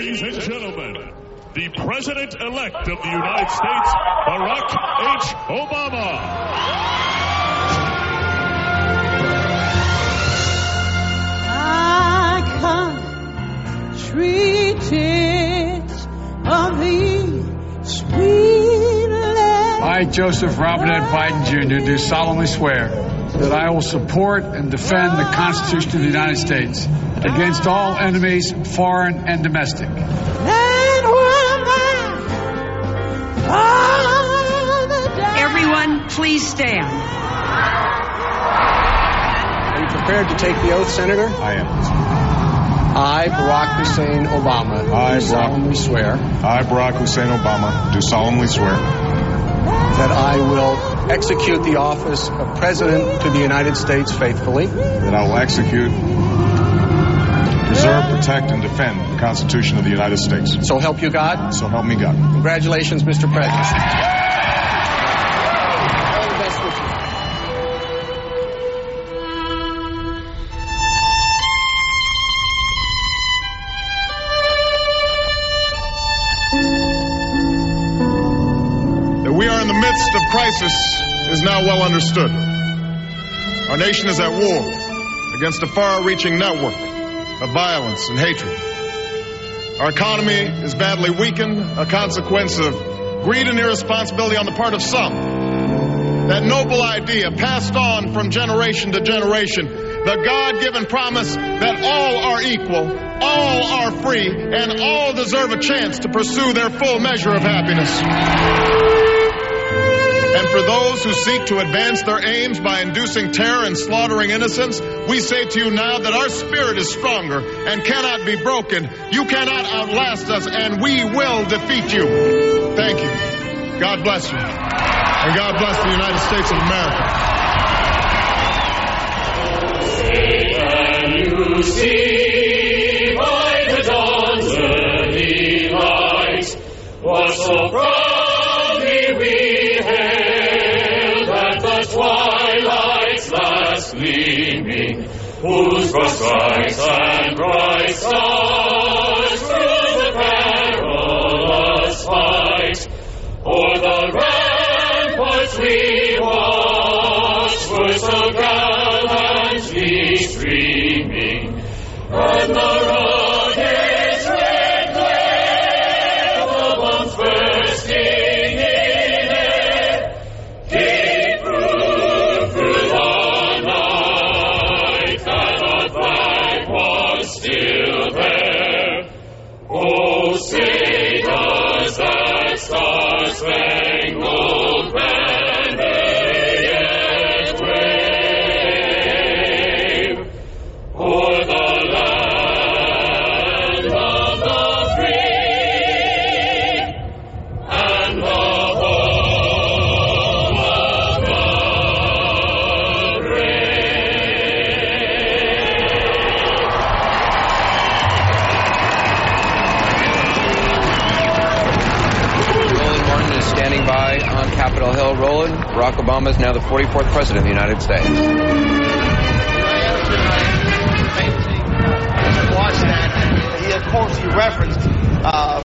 Ladies and gentlemen, the President-elect of the United States, Barack H. Obama. I come treated of thee, sweet land. I, Joseph Robinette Biden Jr., do solemnly swear that I will support and defend the Constitution of the United States against all enemies, foreign and domestic. Everyone, please stand. Are you prepared to take the oath, Senator? I am. I, Barack Hussein Obama, do solemnly swear. I, Barack Hussein Obama, do solemnly swear that I will execute the office of President to the United States faithfully. That I will execute, preserve, protect, and defend the Constitution of the United States. So help you God? So help me God. Congratulations, Mr. President. All the best with you. That we are in the midst of crisis is now well understood. Our nation is at war against a far-reaching network of violence and hatred. Our economy is badly weakened, a consequence of greed and irresponsibility on the part of some. That noble idea passed on from generation to generation, the God-given promise that all are equal, all are free, and all deserve a chance to pursue their full measure of happiness. And for those who seek to advance their aims by inducing terror and slaughtering innocents, we say to you now that our spirit is stronger and cannot be broken. You cannot outlast us, and we will defeat you. Thank you. God bless you. And God bless the United States of America. Can you see by the dawn's early light what so proudly we hailed at the twilight's last gleaming, whose broad stripes and bright stars through the perilous fight o'er the ramparts we watched were so gallantly streaming, and the rocket's red glare, the bombs bursting in air, gave proof through the night that our flag was still there. Oh, say does that star-spangled banner yet wave o'er the land of the free and the home of the Roland Martin is standing by on Capitol Hill. Roland, Barack Obama is now the 44th President of the United States. Watch that. He, of course, he referenced